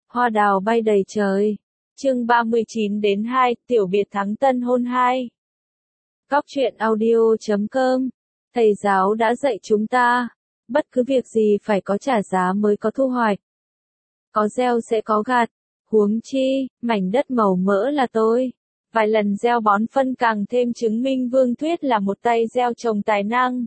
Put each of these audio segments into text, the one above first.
Hoa đào bay đầy trời. Chương 39 đến 2, tiểu biệt thắng tân hôn 2. Góc truyện audio.com. Thầy giáo đã dạy chúng ta, bất cứ việc gì phải có trả giá mới có thu hoạch. Có gieo sẽ có gặt, huống chi, mảnh đất màu mỡ là tôi. Vài lần gieo bón phân càng thêm chứng minh Vương Thuyết là một tay gieo trồng tài năng.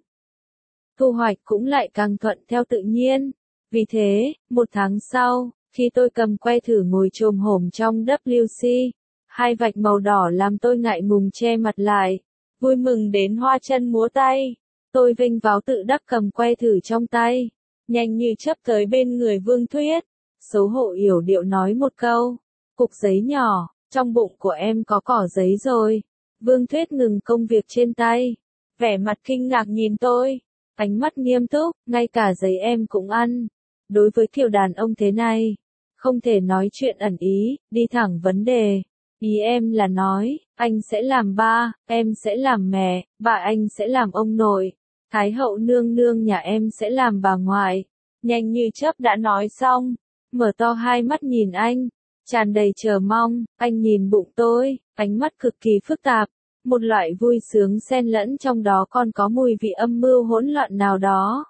Thu hoạch cũng lại càng thuận theo tự nhiên. Vì thế, một tháng sau, khi tôi cầm que thử ngồi chồm hổm trong WC, hai vạch màu đỏ làm tôi ngại ngùng che mặt lại, vui mừng đến hoa chân múa tay. Tôi vênh váo tự đắc cầm que thử trong tay, nhanh như chớp tới bên người Vương Thuyết, xấu hổ yểu điệu nói một câu, cục giấy nhỏ, trong bụng của em có cỏ giấy rồi. Vương Thuyết ngừng công việc trên tay, vẻ mặt kinh ngạc nhìn tôi, ánh mắt nghiêm túc, ngay cả giấy em cũng ăn. Đối với kiểu đàn ông thế này, không thể nói chuyện ẩn ý, đi thẳng vấn đề. Ý em là nói, anh sẽ làm ba, em sẽ làm mẹ, bà anh sẽ làm ông nội, Thái hậu nương nương nhà em sẽ làm bà ngoại. Nhanh như chớp đã nói xong, mở to hai mắt nhìn anh, tràn đầy chờ mong. Anh nhìn bụng tôi, ánh mắt cực kỳ phức tạp, một loại vui sướng xen lẫn trong đó còn có mùi vị âm mưu hỗn loạn nào đó.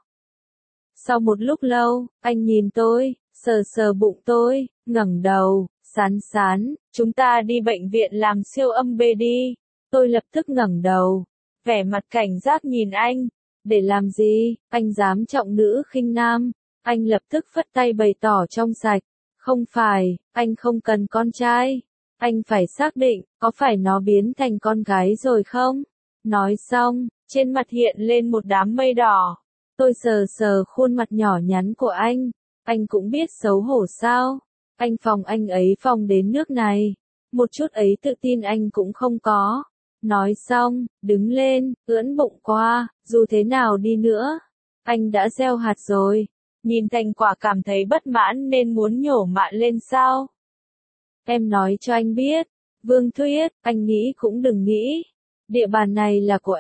Sau một lúc lâu, anh nhìn tôi, sờ sờ bụng tôi, ngẩng đầu, Sán, chúng ta đi bệnh viện làm siêu âm B đi. Tôi lập tức ngẩng đầu, vẻ mặt cảnh giác nhìn anh. Để làm gì? Anh dám trọng nữ khinh nam. Anh lập tức phất tay bày tỏ trong sạch. Không phải, anh không cần con trai. Anh phải xác định, có phải nó biến thành con gái rồi không? Nói xong, trên mặt hiện lên một đám mây đỏ. Tôi sờ sờ khuôn mặt nhỏ nhắn của anh cũng biết xấu hổ sao? Anh phòng anh ấy phòng đến nước này, một chút ấy tự tin anh cũng không có. Nói xong, đứng lên, ưỡn bụng qua, dù thế nào đi nữa, anh đã gieo hạt rồi. Nhìn thành quả cảm thấy bất mãn nên muốn nhổ mạn lên sao? Em nói cho anh biết, Vương Thuyết, anh nghĩ cũng đừng nghĩ. Địa bàn này là của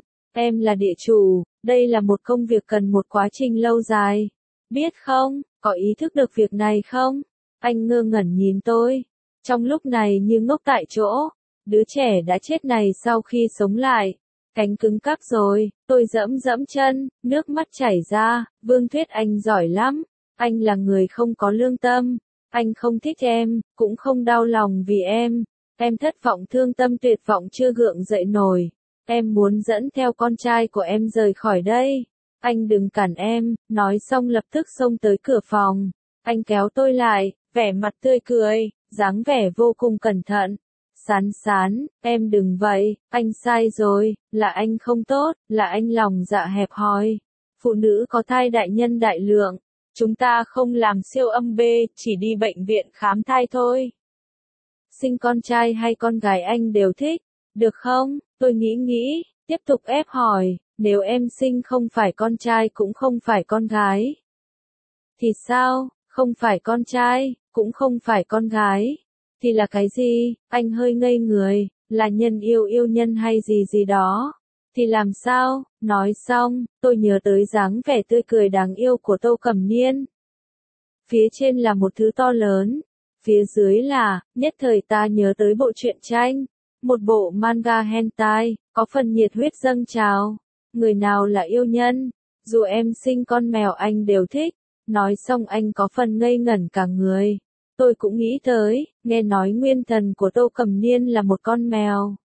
em là địa chủ, đây là một công việc cần một quá trình lâu dài. Biết không, có ý thức được việc này không? Anh ngơ ngẩn nhìn tôi, trong lúc này như ngốc tại chỗ. Đứa trẻ đã chết này sau khi sống lại, cánh cứng cắc rồi. Tôi dẫm chân, nước mắt chảy ra. Vương Thuyết anh giỏi lắm, anh là người không có lương tâm. Anh không thích em, cũng không đau lòng vì em thất vọng thương tâm tuyệt vọng chưa gượng dậy nổi. Em muốn dẫn theo con trai của em rời khỏi đây. Anh đừng cản em. Nói xong lập tức xông tới cửa phòng. Anh kéo tôi lại, vẻ mặt tươi cười, dáng vẻ vô cùng cẩn thận. Sán, em đừng vậy, anh sai rồi, là anh không tốt, là anh lòng dạ hẹp hòi. Phụ nữ có thai đại nhân đại lượng, chúng ta không làm siêu âm B, chỉ đi bệnh viện khám thai thôi. Sinh con trai hay con gái anh đều thích, được không? Tôi nghĩ, tiếp tục ép hỏi, nếu em sinh không phải con trai cũng không phải con gái. Thì sao, không phải con trai, cũng không phải con gái. Thì là cái gì? Anh hơi ngây người, là nhân yêu nhân hay gì đó. Thì làm sao? Nói xong, tôi nhớ tới dáng vẻ tươi cười đáng yêu của Tô Cẩm Niên. Phía trên là một thứ to lớn, phía dưới là, nhất thời ta nhớ tới bộ truyện tranh, một bộ manga hentai, có phần nhiệt huyết dâng trào. Người nào là yêu nhân? Dù em sinh con mèo anh đều thích. Nói xong anh có phần ngây ngẩn cả người. Tôi cũng nghĩ tới, nghe nói nguyên thần của Tô Cẩm Niên là một con mèo.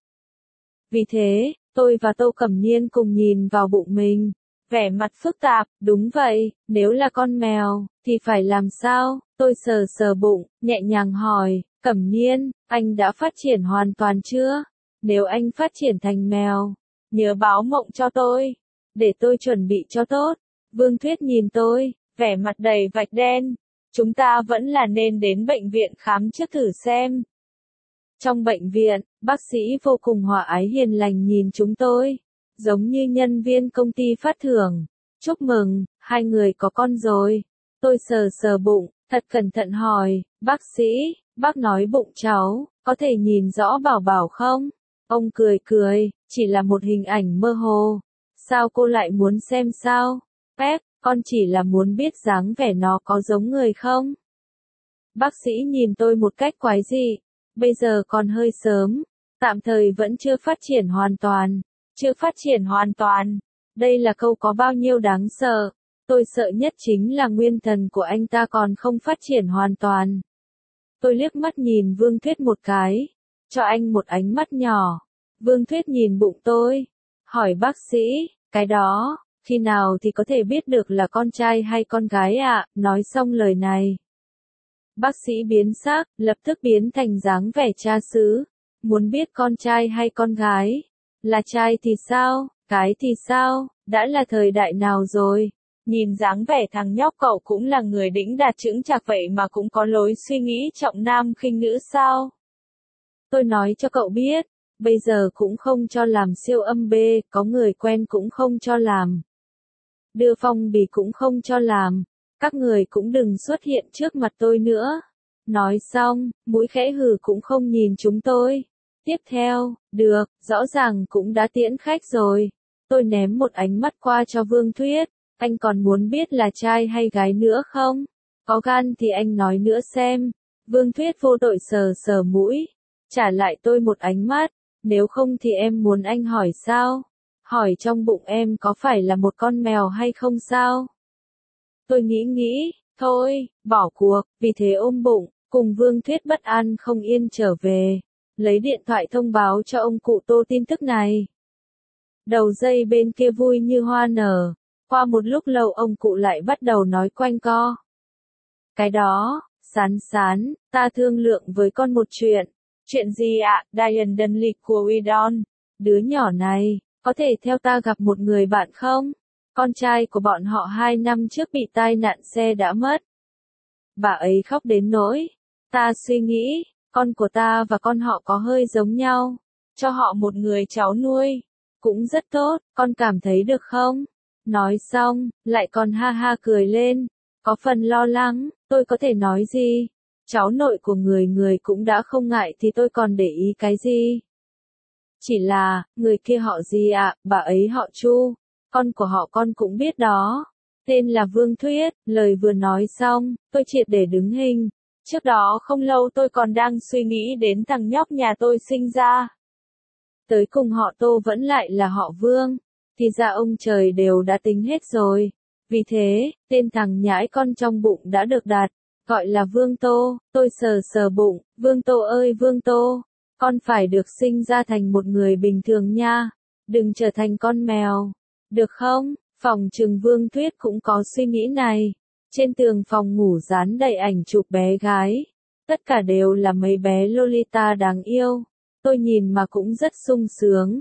Vì thế, tôi và Tô Cẩm Niên cùng nhìn vào bụng mình, vẻ mặt phức tạp. Đúng vậy, nếu là con mèo, thì phải làm sao? Tôi sờ sờ bụng, nhẹ nhàng hỏi, Cẩm Niên, anh đã phát triển hoàn toàn chưa? Nếu anh phát triển thành mèo, nhớ báo mộng cho tôi, để tôi chuẩn bị cho tốt. Vương Thuyết nhìn tôi, vẻ mặt đầy vạch đen. Chúng ta vẫn là nên đến bệnh viện khám trước thử xem. Trong bệnh viện, bác sĩ vô cùng hòa ái hiền lành nhìn chúng tôi, giống như nhân viên công ty phát thưởng. Chúc mừng, hai người có con rồi. Tôi sờ sờ bụng, thật cẩn thận hỏi, bác sĩ, bác nói bụng cháu, có thể nhìn rõ bảo bảo không? Ông cười, chỉ là một hình ảnh mơ hồ. Sao cô lại muốn xem sao? Con chỉ là muốn biết dáng vẻ nó có giống người không? Bác sĩ nhìn tôi một cách quái dị. Bây giờ còn hơi sớm. Tạm thời vẫn chưa phát triển hoàn toàn. Chưa phát triển hoàn toàn. Đây là câu có bao nhiêu đáng sợ. Tôi sợ nhất chính là nguyên thần của anh ta còn không phát triển hoàn toàn. Tôi liếc mắt nhìn Vương Thuyết một cái. Cho anh một ánh mắt nhỏ. Vương Thuyết nhìn bụng tôi. Hỏi bác sĩ, cái đó, khi nào thì có thể biết được là con trai hay con gái ạ? Nói xong lời này. Bác sĩ biến sắc, lập tức biến thành dáng vẻ cha xứ. Muốn biết con trai hay con gái? Là trai thì sao? Gái thì sao? Đã là thời đại nào rồi? Nhìn dáng vẻ thằng nhóc cậu cũng là người đĩnh đạt chững chạc vậy mà cũng có lối suy nghĩ trọng nam khinh nữ sao? Tôi nói cho cậu biết, bây giờ cũng không cho làm siêu âm B, có người quen cũng không cho làm. Đưa phong bì cũng không cho làm, các người cũng đừng xuất hiện trước mặt tôi nữa. Nói xong, mũi khẽ hừ cũng không nhìn chúng tôi. Tiếp theo, được, rõ ràng cũng đã tiễn khách rồi. Tôi ném một ánh mắt qua cho Vương Thuyết. Anh còn muốn biết là trai hay gái nữa không? Có gan thì anh nói nữa xem. Vương Thuyết vô tội sờ sờ mũi. Trả lại tôi một ánh mắt. Nếu không thì em muốn anh hỏi sao? Hỏi trong bụng em có phải là một con mèo hay không sao? Tôi nghĩ, thôi, bỏ cuộc, vì thế ôm bụng, cùng Vương Thuyết bất an không yên trở về. Lấy điện thoại thông báo cho ông cụ Tô tin tức này. Đầu dây bên kia vui như hoa nở. Qua một lúc lâu ông cụ lại bắt đầu nói quanh co. Cái đó, Sán, ta thương lượng với con một chuyện. Chuyện gì ạ? Diane Dunley của Widon. Đứa nhỏ này, có thể theo ta gặp một người bạn không? Con trai của bọn họ 2 năm trước bị tai nạn xe đã mất. Bà ấy khóc đến nỗi. Ta suy nghĩ, con của ta và con họ có hơi giống nhau. Cho họ một người cháu nuôi. Cũng rất tốt, con cảm thấy được không? Nói xong, lại còn ha ha cười lên. Có phần lo lắng, tôi có thể nói gì? Cháu nội của người cũng đã không ngại thì tôi còn để ý cái gì? Chỉ là, người kia họ gì ạ? Bà ấy họ Chu. Con của họ con cũng biết đó. Tên là Vương Thuyết. Lời vừa nói xong, tôi triệt để đứng hình. Trước đó không lâu tôi còn đang suy nghĩ đến thằng nhóc nhà tôi sinh ra. Tới cùng họ Tô vẫn lại là họ Vương. Thì ra ông trời đều đã tính hết rồi. Vì thế, tên thằng nhãi con trong bụng đã được đặt, gọi là Vương Tô. Tôi sờ sờ bụng, Vương Tô ơi Vương Tô, con phải được sinh ra thành một người bình thường nha, đừng trở thành con mèo, được không? Phòng trừng Vương Thuyết cũng có suy nghĩ này. Trên tường phòng ngủ dán đầy ảnh chụp bé gái. Tất cả đều là mấy bé Lolita đáng yêu. Tôi nhìn mà cũng rất sung sướng.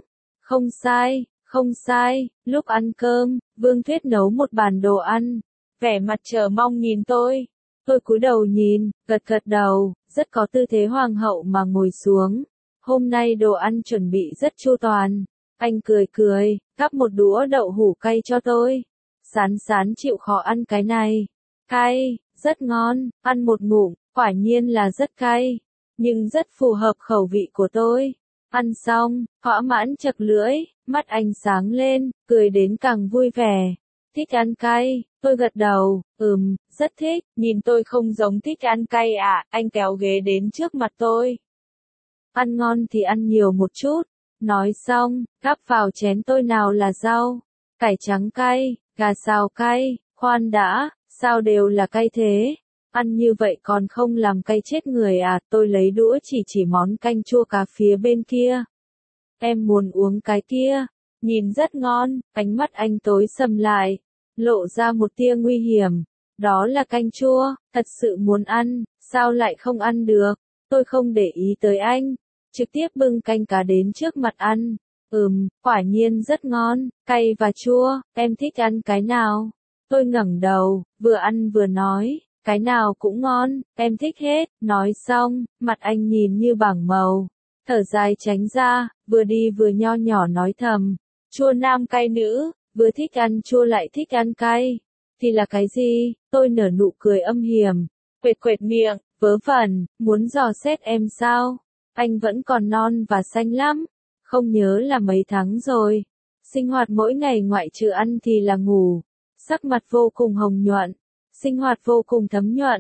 Không sai, lúc ăn cơm, Vương Thuyết nấu một bàn đồ ăn. Vẻ mặt chờ mong nhìn tôi. Tôi cúi đầu nhìn, gật đầu, rất có tư thế hoàng hậu mà ngồi xuống. Hôm nay đồ ăn chuẩn bị rất chu toàn. Anh cười, gắp một đũa đậu hủ cay cho tôi. Sán chịu khó ăn cái này. Cay, rất ngon, ăn một ngụm, quả nhiên là rất cay. Nhưng rất phù hợp khẩu vị của tôi. Ăn xong, thỏa mãn chật lưỡi, mắt anh sáng lên, cười đến càng vui vẻ. Thích ăn cay, tôi gật đầu, rất thích, nhìn tôi không giống thích ăn cay à, anh kéo ghế đến trước mặt tôi. Ăn ngon thì ăn nhiều một chút, nói xong, gắp vào chén tôi nào là rau, cải trắng cay, gà xào cay, khoan đã, sao đều là cay thế? Ăn như vậy còn không làm cay chết người à, tôi lấy đũa chỉ món canh chua cá phía bên kia. Em muốn uống cái kia, nhìn rất ngon, ánh mắt anh tối sầm lại, lộ ra một tia nguy hiểm. Đó là canh chua, thật sự muốn ăn, sao lại không ăn được? Tôi không để ý tới anh, trực tiếp bưng canh cá đến trước mặt ăn. Quả nhiên rất ngon, cay và chua, em thích ăn cái nào? Tôi ngẩng đầu, vừa ăn vừa nói. Cái nào cũng ngon, em thích hết. Nói xong, mặt anh nhìn như bảng màu. Thở dài tránh ra, vừa đi vừa nho nhỏ nói thầm. Chua nam cay nữ, vừa thích ăn chua lại thích ăn cay. Thì là cái gì? Tôi nở nụ cười âm hiểm. Quệt miệng, vớ vẩn, muốn dò xét em sao? Anh vẫn còn non và xanh lắm. Không nhớ là mấy tháng rồi. Sinh hoạt mỗi ngày ngoại trừ ăn thì là ngủ. Sắc mặt vô cùng hồng nhuận. Sinh hoạt vô cùng thấm nhuận,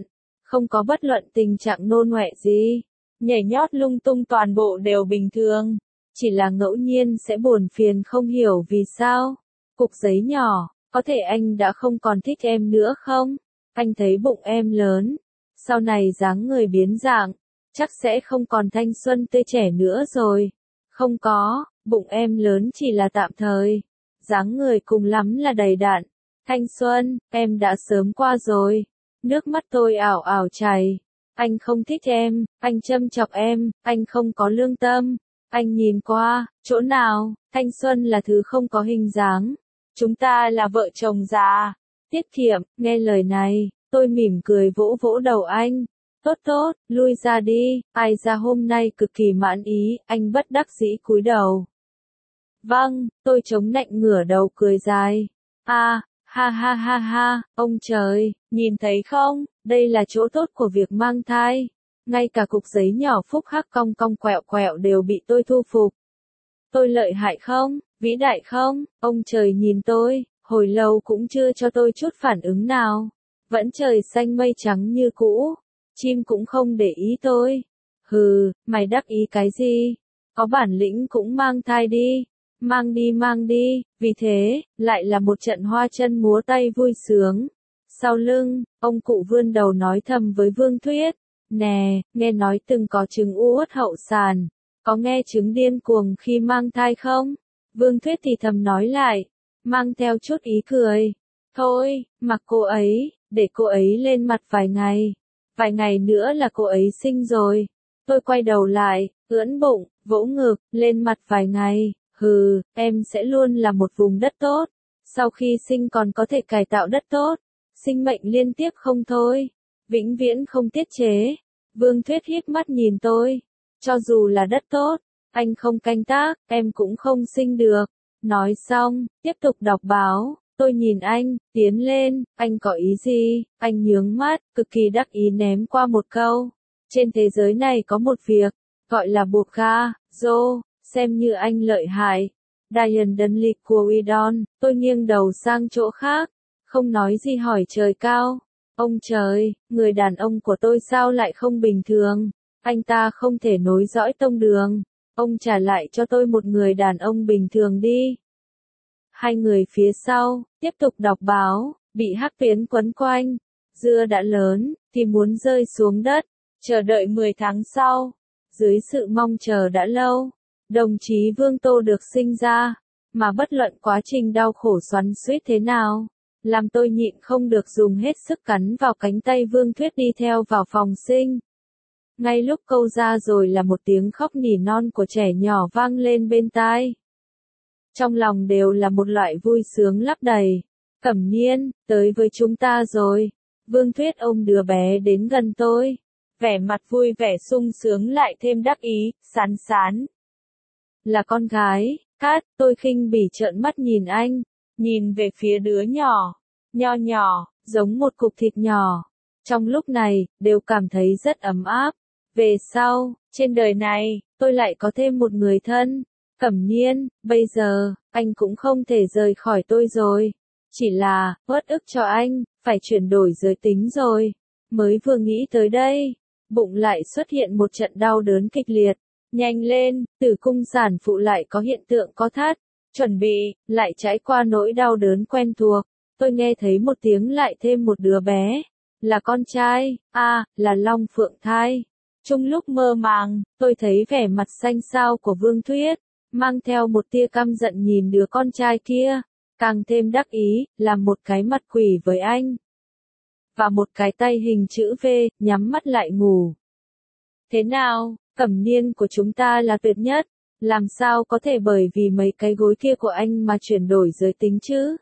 Không có bất luận tình trạng nôn ọe gì. Nhảy nhót lung tung toàn bộ đều bình thường. Chỉ là ngẫu nhiên sẽ buồn phiền không hiểu vì sao. Cục giấy nhỏ, có thể anh đã không còn thích em nữa không? Anh thấy bụng em lớn. Sau này dáng người biến dạng, chắc sẽ không còn thanh xuân tươi trẻ nữa rồi. Không có, bụng em lớn chỉ là tạm thời. Dáng người cùng lắm là đầy đặn. Thanh xuân, em đã sớm qua rồi. Nước mắt tôi ảo ảo chảy. Anh không thích em, anh châm chọc em, anh không có lương tâm. Anh nhìn qua, chỗ nào, thanh xuân là thứ không có hình dáng. Chúng ta là vợ chồng già. Tiết kiệm, nghe lời này, tôi mỉm cười vỗ vỗ đầu anh. Tốt tốt, lui ra đi, ai ra hôm nay cực kỳ mãn ý, anh bất đắc dĩ cúi đầu. Vâng, tôi chống nạnh ngửa đầu cười dài. À, ha ha ha ha, ông trời, nhìn thấy không, đây là chỗ tốt của việc mang thai. Ngay cả cục giấy nhỏ phúc hắc cong cong quẹo quẹo đều bị tôi thu phục. Tôi lợi hại không, vĩ đại không, ông trời nhìn tôi, hồi lâu cũng chưa cho tôi chút phản ứng nào. Vẫn trời xanh mây trắng như cũ, chim cũng không để ý tôi. Hừ, mày đắc ý cái gì? Có bản lĩnh cũng mang thai đi. Mang đi, vì thế, lại là một trận hoa chân múa tay vui sướng. Sau lưng, ông cụ vươn đầu nói thầm với Vương Thuyết. Nè, nghe nói từng có chứng u uất hậu sàn. Có nghe chứng điên cuồng khi mang thai không? Vương Thuyết thì thầm nói lại, mang theo chút ý cười. Thôi, mặc cô ấy, để cô ấy lên mặt vài ngày. Vài ngày nữa là cô ấy sinh rồi. Tôi quay đầu lại, ưỡn bụng, vỗ ngực, lên mặt vài ngày. Hừ, em sẽ luôn là một vùng đất tốt. Sau khi sinh còn có thể cải tạo đất tốt. Sinh mệnh liên tiếp không thôi. Vĩnh viễn không tiết chế. Vương Thuyết híp mắt nhìn tôi. Cho dù là đất tốt, anh không canh tác, em cũng không sinh được. Nói xong, tiếp tục đọc báo. Tôi nhìn anh, tiến lên, anh có ý gì? Anh nhướng mắt, cực kỳ đắc ý ném qua một câu. Trên thế giới này có một việc, gọi là buộc ga, dô, xem như anh lợi hại. Diane Dunley của Udon, tôi nghiêng đầu sang chỗ khác, không nói gì hỏi trời cao. Ông trời, người đàn ông của tôi sao lại không bình thường? Anh ta không thể nối dõi tông đường. Ông trả lại cho tôi một người đàn ông bình thường đi. Hai người phía sau, tiếp tục đọc báo, bị hắc tuyến quấn quanh. Dưa đã lớn, thì muốn rơi xuống đất. Chờ đợi 10 tháng sau. Dưới sự mong chờ đã lâu, đồng chí Vương Tô được sinh ra. Mà bất luận quá trình đau khổ xoắn xuýt thế nào, làm tôi nhịn không được dùng hết sức cắn vào cánh tay Vương Thuyết đi theo vào phòng sinh. Ngay lúc câu ra rồi là một tiếng khóc nỉ non của trẻ nhỏ vang lên bên tai. Trong lòng đều là một loại vui sướng lấp đầy. Cẩm Niên, tới với chúng ta rồi. Vương Thuyết ôm đứa bé đến gần tôi. Vẻ mặt vui vẻ sung sướng lại thêm đắc ý, sán sán. Là con gái, Cát, tôi khinh bỉ trợn mắt nhìn anh. Nhìn về phía đứa nhỏ. Nho nhỏ, giống một cục thịt nhỏ. Trong lúc này, đều cảm thấy rất ấm áp. Về sau, trên đời này, tôi lại có thêm một người thân. Cẩm Niên, bây giờ, anh cũng không thể rời khỏi tôi rồi. Chỉ là, uất ức cho anh, phải chuyển đổi giới tính rồi. Mới vừa nghĩ tới đây, bụng lại xuất hiện một trận đau đớn kịch liệt. Nhanh lên, tử cung sản phụ lại có hiện tượng co thắt. Chuẩn bị, lại trải qua nỗi đau đớn quen thuộc. Tôi nghe thấy một tiếng lại thêm một đứa bé. Là con trai, là Long Phượng thai. Trong lúc mơ màng, tôi thấy vẻ mặt xanh xao của Vương Thuyết, mang theo một tia căm giận nhìn đứa con trai kia, càng thêm đắc ý, làm một cái mặt quỷ với anh. Và một cái tay hình chữ V, nhắm mắt lại ngủ. Thế nào, Cẩm Niên của chúng ta là tuyệt nhất, làm sao có thể bởi vì mấy cái gối kia của anh mà chuyển đổi giới tính chứ?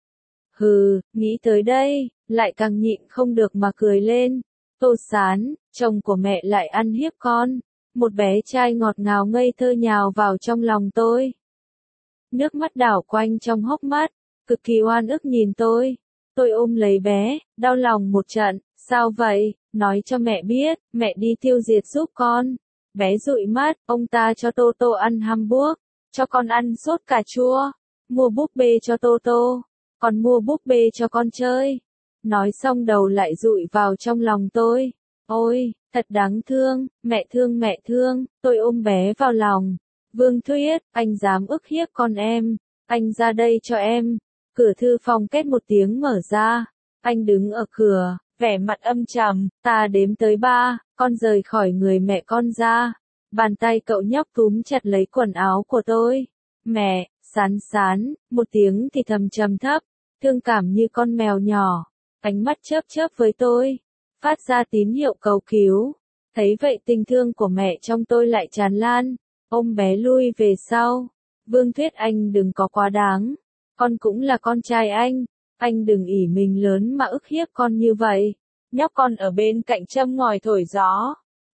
Hừ, nghĩ tới đây, lại càng nhịn không được mà cười lên. Tô Sán, chồng của mẹ lại ăn hiếp con. Một bé trai ngọt ngào ngây thơ nhào vào trong lòng tôi. Nước mắt đảo quanh trong hốc mắt, cực kỳ oan ức nhìn tôi. Tôi ôm lấy bé, đau lòng một trận, sao vậy, nói cho mẹ biết, mẹ đi tiêu diệt giúp con. Bé dụi mắt, ông ta cho Tô Tô ăn hamburger, cho con ăn sốt cà chua, mua búp bê cho Tô Tô, còn mua búp bê cho con chơi. Nói xong đầu lại dụi vào trong lòng tôi. Ôi, thật đáng thương, mẹ thương, tôi ôm bé vào lòng. Vương Thuyết, anh dám ức hiếp con em, anh ra đây cho em. Cửa thư phòng két một tiếng mở ra, anh đứng ở cửa, vẻ mặt âm trầm, ta đếm tới 3, con rời khỏi người mẹ con ra. Bàn tay cậu nhóc túm chặt lấy quần áo của tôi. Mẹ, Sán, một tiếng thì thầm trầm thấp, thương cảm như con mèo nhỏ, ánh mắt chớp chớp với tôi, phát ra tín hiệu cầu cứu. Thấy vậy tình thương của mẹ trong tôi lại tràn lan, ôm bé lui về sau. Vương Thuyết, anh đừng có quá đáng, con cũng là con trai anh đừng ỷ mình lớn mà ức hiếp con như vậy. Nhóc con ở bên cạnh châm ngòi thổi gió.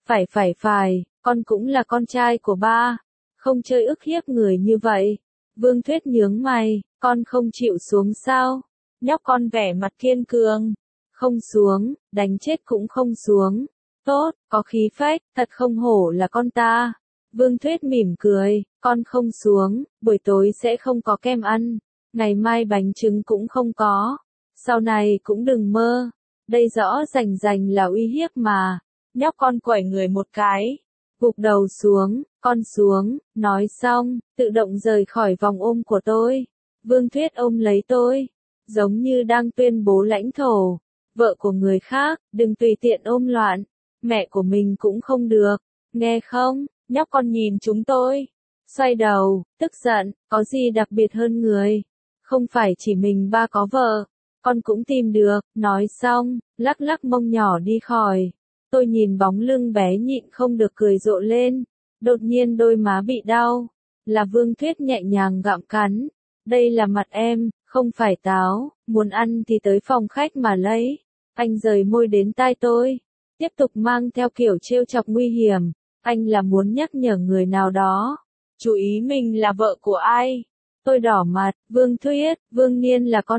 Phải, con cũng là con trai của ba, không chơi ức hiếp người như vậy. Vương Thuyết nhướng mày, con không chịu xuống sao? Nhóc con vẻ mặt kiên cường. Không xuống, đánh chết cũng không xuống. Tốt, có khí phách, thật không hổ là con ta. Vương Thuyết mỉm cười, con không xuống, buổi tối sẽ không có kem ăn. Ngày mai bánh trứng cũng không có. Sau này cũng đừng mơ. Đây rõ rành là uy hiếp mà. Nhóc con quẩy người một cái. Gục đầu xuống, con xuống, nói xong, tự động rời khỏi vòng ôm của tôi. Vương Thuyết ôm lấy tôi, giống như đang tuyên bố lãnh thổ. Vợ của người khác, đừng tùy tiện ôm loạn. Mẹ của mình cũng không được, nghe không? Nhóc con nhìn chúng tôi. Xoay đầu, tức giận, có gì đặc biệt hơn người? Không phải chỉ mình ba có vợ, con cũng tìm được. Nói xong, lắc mông nhỏ đi khỏi. Tôi nhìn bóng lưng bé nhịn không được cười rộ lên. Đột nhiên đôi má bị đau. Là Vương Thuyết nhẹ nhàng gặm cắn. Đây là mặt em, không phải táo, muốn ăn thì tới phòng khách mà lấy. Anh rời môi đến tai tôi, tiếp tục mang theo kiểu trêu chọc nguy hiểm. Anh là muốn nhắc nhở người nào đó. Chú ý mình là vợ của ai? Tôi đỏ mặt, Vương Thuyết, Vương Niên là con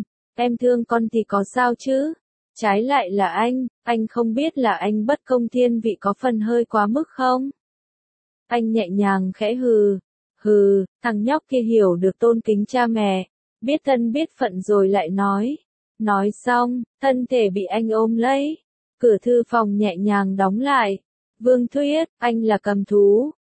em thương con thì có sao chứ? Trái lại là anh không biết là anh bất công thiên vị có phần hơi quá mức không? Anh nhẹ nhàng khẽ hừ, thằng nhóc kia hiểu được tôn kính cha mẹ, biết thân biết phận rồi lại nói. Nói xong, thân thể bị anh ôm lấy, cửa thư phòng nhẹ nhàng đóng lại. Vương Thuyết, anh là cầm thú,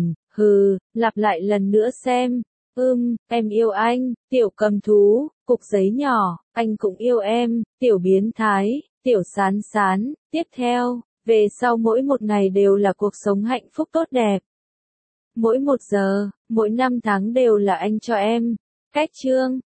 lặp lại lần nữa xem. Em yêu anh, tiểu cầm thú, cục giấy nhỏ, anh cũng yêu em, tiểu biến thái, tiểu sán. Tiếp theo, về sau mỗi một ngày đều là cuộc sống hạnh phúc tốt đẹp. Mỗi 1 giờ, mỗi năm tháng đều là anh cho em. Cách chương